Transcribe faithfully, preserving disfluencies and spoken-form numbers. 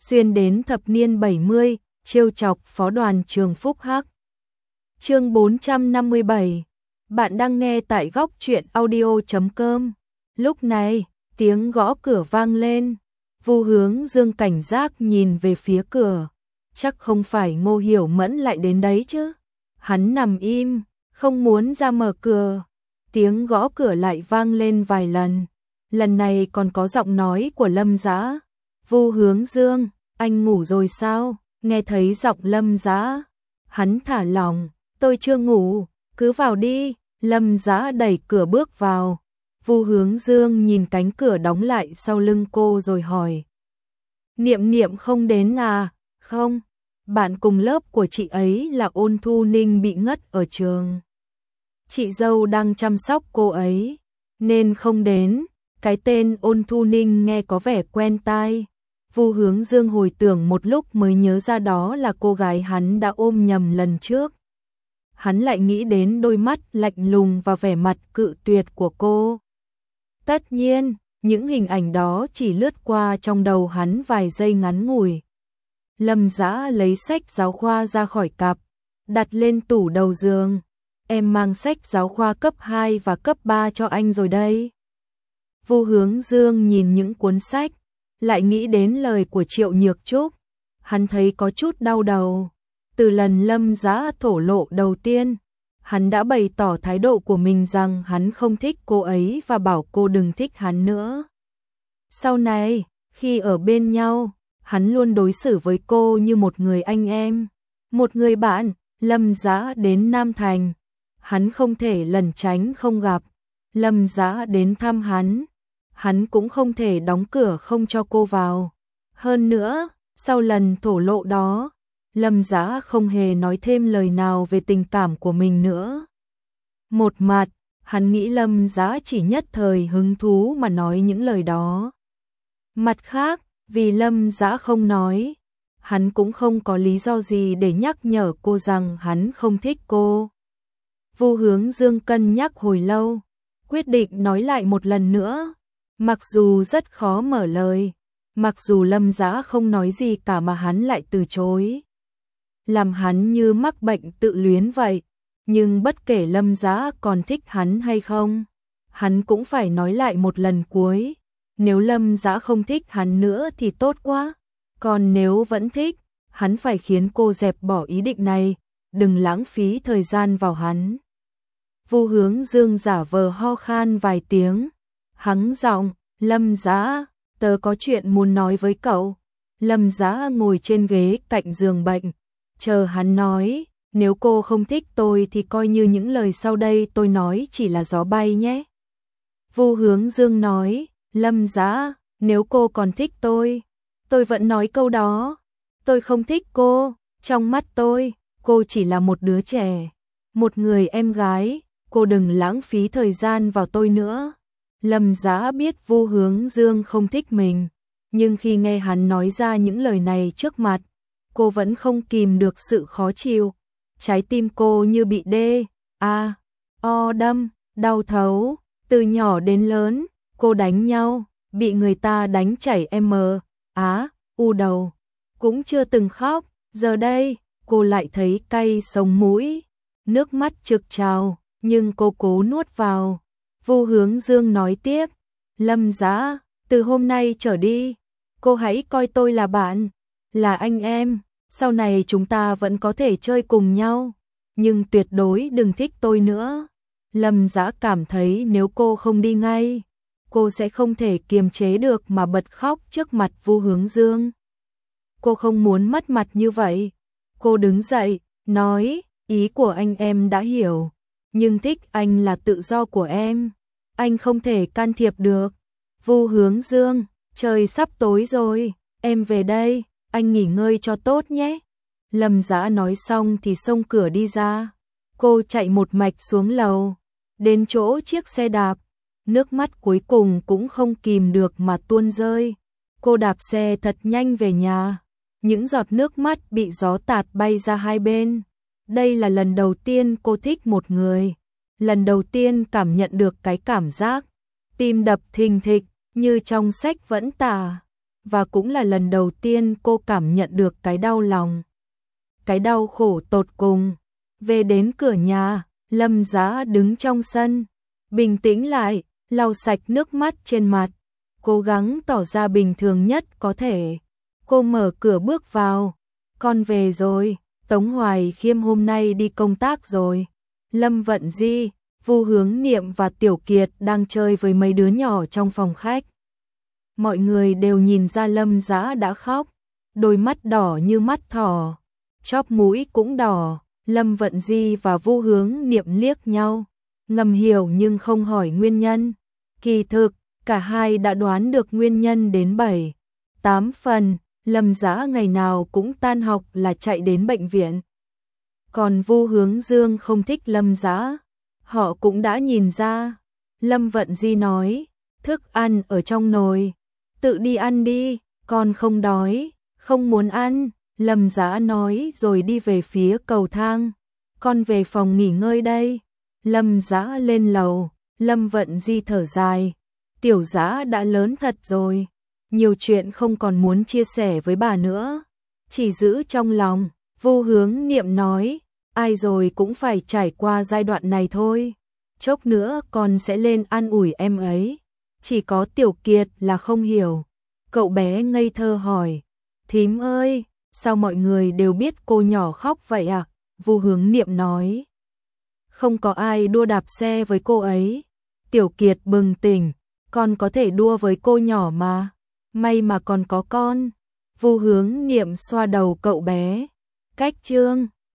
xuyên đến thập niên bảy mươi, trêu chọc phó đoàn trường Phúc Hắc. Chương bốn trăm năm mươi bảy. Bạn đang nghe tại góc truyện audio chấm com. Lúc này, tiếng gõ cửa vang lên. Vu Hướng Dương cảnh giác nhìn về phía cửa. Chắc không phải Ngô Hiểu Mẫn lại đến đấy chứ. Hắn nằm im, không muốn ra mở cửa. Tiếng gõ cửa lại vang lên vài lần. Lần này còn có giọng nói của Lâm Dã. Vu Hướng Dương, anh ngủ rồi sao? Nghe thấy giọng Lâm Dã, hắn thả lỏng, tôi chưa ngủ, cứ vào đi. Lâm Dã đẩy cửa bước vào. Vu Hướng Dương nhìn cánh cửa đóng lại sau lưng cô rồi hỏi. Niệm Niệm không đến à? Không, bạn cùng lớp của chị ấy là Ôn Thu Ninh bị ngất ở trường. Chị dâu đang chăm sóc cô ấy, nên không đến. Cái tên Ôn Thu Ninh nghe có vẻ quen tai. Vu Hướng Dương hồi tưởng một lúc mới nhớ ra đó là cô gái hắn đã ôm nhầm lần trước. Hắn lại nghĩ đến đôi mắt lạnh lùng và vẻ mặt cự tuyệt của cô. Tất nhiên, những hình ảnh đó chỉ lướt qua trong đầu hắn vài giây ngắn ngủi. Lâm Dã lấy sách giáo khoa ra khỏi cặp, đặt lên tủ đầu giường. Em mang sách giáo khoa cấp hai và cấp ba cho anh rồi đây. Vu Hướng Dương nhìn những cuốn sách, lại nghĩ đến lời của Triệu Nhược Trúc. Hắn thấy có chút đau đầu. Từ lần Lâm Dã thổ lộ đầu tiên, hắn đã bày tỏ thái độ của mình rằng hắn không thích cô ấy và bảo cô đừng thích hắn nữa. Sau này, khi ở bên nhau, hắn luôn đối xử với cô như một người anh em, một người bạn. Lâm Dã đến Nam Thành, hắn không thể lẩn tránh không gặp. Lâm Dã đến thăm hắn, hắn cũng không thể đóng cửa không cho cô vào. Hơn nữa, sau lần thổ lộ đó, Lâm Dã không hề nói thêm lời nào về tình cảm của mình nữa. Một mặt, hắn nghĩ Lâm Dã chỉ nhất thời hứng thú mà nói những lời đó. Mặt khác, vì Lâm Dã không nói, hắn cũng không có lý do gì để nhắc nhở cô rằng hắn không thích cô. Vu Hướng Dương cân nhắc hồi lâu, quyết định nói lại một lần nữa. Mặc dù rất khó mở lời, mặc dù Lâm Dã không nói gì cả mà hắn lại từ chối, làm hắn như mắc bệnh tự luyến vậy. Nhưng bất kể Lâm Dã còn thích hắn hay không, hắn cũng phải nói lại một lần cuối. Nếu Lâm Dã không thích hắn nữa thì tốt quá, còn nếu vẫn thích, hắn phải khiến cô dẹp bỏ ý định này, đừng lãng phí thời gian vào hắn. Vu Hướng Dương giả vờ ho khan vài tiếng, hắng giọng, Lâm Dã, tớ có chuyện muốn nói với cậu. Lâm Dã ngồi trên ghế cạnh giường bệnh, chờ hắn nói. Nếu cô không thích tôi thì coi như những lời sau đây tôi nói chỉ là gió bay nhé. Vu Hướng Dương nói, Lâm Dã, nếu cô còn thích tôi, tôi vẫn nói câu đó. Tôi không thích cô, trong mắt tôi, cô chỉ là một đứa trẻ, một người em gái, cô đừng lãng phí thời gian vào tôi nữa. Lâm Dã biết Vu Hướng Dương không thích mình, nhưng khi nghe hắn nói ra những lời này trước mặt, cô vẫn không kìm được sự khó chịu. Trái tim cô như bị đê, a, o đâm, đau thấu. Từ nhỏ đến lớn, cô đánh nhau, bị người ta đánh chảy m, á, u đầu, cũng chưa từng khóc. Giờ đây, cô lại thấy cay sống mũi, nước mắt trực trào, nhưng cô cố nuốt vào. Vu Hướng Dương nói tiếp, Lâm Dã, từ hôm nay trở đi, cô hãy coi tôi là bạn, là anh em. Sau này chúng ta vẫn có thể chơi cùng nhau, nhưng tuyệt đối đừng thích tôi nữa. Lâm Dã cảm thấy nếu cô không đi ngay, cô sẽ không thể kiềm chế được mà bật khóc trước mặt Vu Hướng Dương. Cô không muốn mất mặt như vậy. Cô đứng dậy, nói, ý của anh em đã hiểu, nhưng thích anh là tự do của em, anh không thể can thiệp được. Vu Hướng Dương, trời sắp tối rồi, em về đây, anh nghỉ ngơi cho tốt nhé. Lâm Dã nói xong thì xông cửa đi ra. Cô chạy một mạch xuống lầu, đến chỗ chiếc xe đạp, nước mắt cuối cùng cũng không kìm được mà tuôn rơi. Cô đạp xe thật nhanh về nhà, những giọt nước mắt bị gió tạt bay ra hai bên. Đây là lần đầu tiên cô thích một người, lần đầu tiên cảm nhận được cái cảm giác tim đập thình thịch như trong sách vẫn tả. và cũng là lần đầu tiên cô cảm nhận được cái đau lòng. Cái đau khổ tột cùng. Về đến cửa nhà, Lâm Giá đứng trong sân, bình tĩnh lại, lau sạch nước mắt trên mặt, cố gắng tỏ ra bình thường nhất có thể. Cô mở cửa bước vào. Con về rồi, Tống Hoài Khiêm hôm nay đi công tác rồi. Lâm Vận Di, Vu Hướng Niệm và Tiểu Kiệt đang chơi với mấy đứa nhỏ trong phòng khách. Mọi người đều nhìn ra Lâm Dã đã khóc, đôi mắt đỏ như mắt thỏ, chóp mũi cũng đỏ. Lâm Vận Di và Vu Hướng Niệm liếc nhau, ngầm hiểu nhưng không hỏi nguyên nhân. Kỳ thực, cả hai đã đoán được nguyên nhân đến bảy, tám phần. Lâm Dã ngày nào cũng tan học là chạy đến bệnh viện. Còn Vu Hướng Dương không thích Lâm Dã, họ cũng đã nhìn ra. Lâm Vận Di nói, thức ăn ở trong nồi, tự đi ăn đi, con không đói, không muốn ăn. Lâm Dã nói rồi đi về phía cầu thang, con về phòng nghỉ ngơi đây. Lâm Dã lên lầu, Lâm Vận Di thở dài, Tiểu Dã đã lớn thật rồi, nhiều chuyện không còn muốn chia sẻ với bà nữa, chỉ giữ trong lòng. Vu Hướng Niệm nói, ai rồi cũng phải trải qua giai đoạn này thôi, chốc nữa con sẽ lên an ủi em ấy. Chỉ có Tiểu Kiệt là không hiểu. Cậu bé ngây thơ hỏi, thím ơi, sao mọi người đều biết cô nhỏ khóc vậy à? Vu Hướng Niệm nói, không có ai đua đạp xe với cô ấy. Tiểu Kiệt bừng tỉnh, con có thể đua với cô nhỏ mà, may mà còn có con. Vu Hướng Niệm xoa đầu cậu bé. Cách chương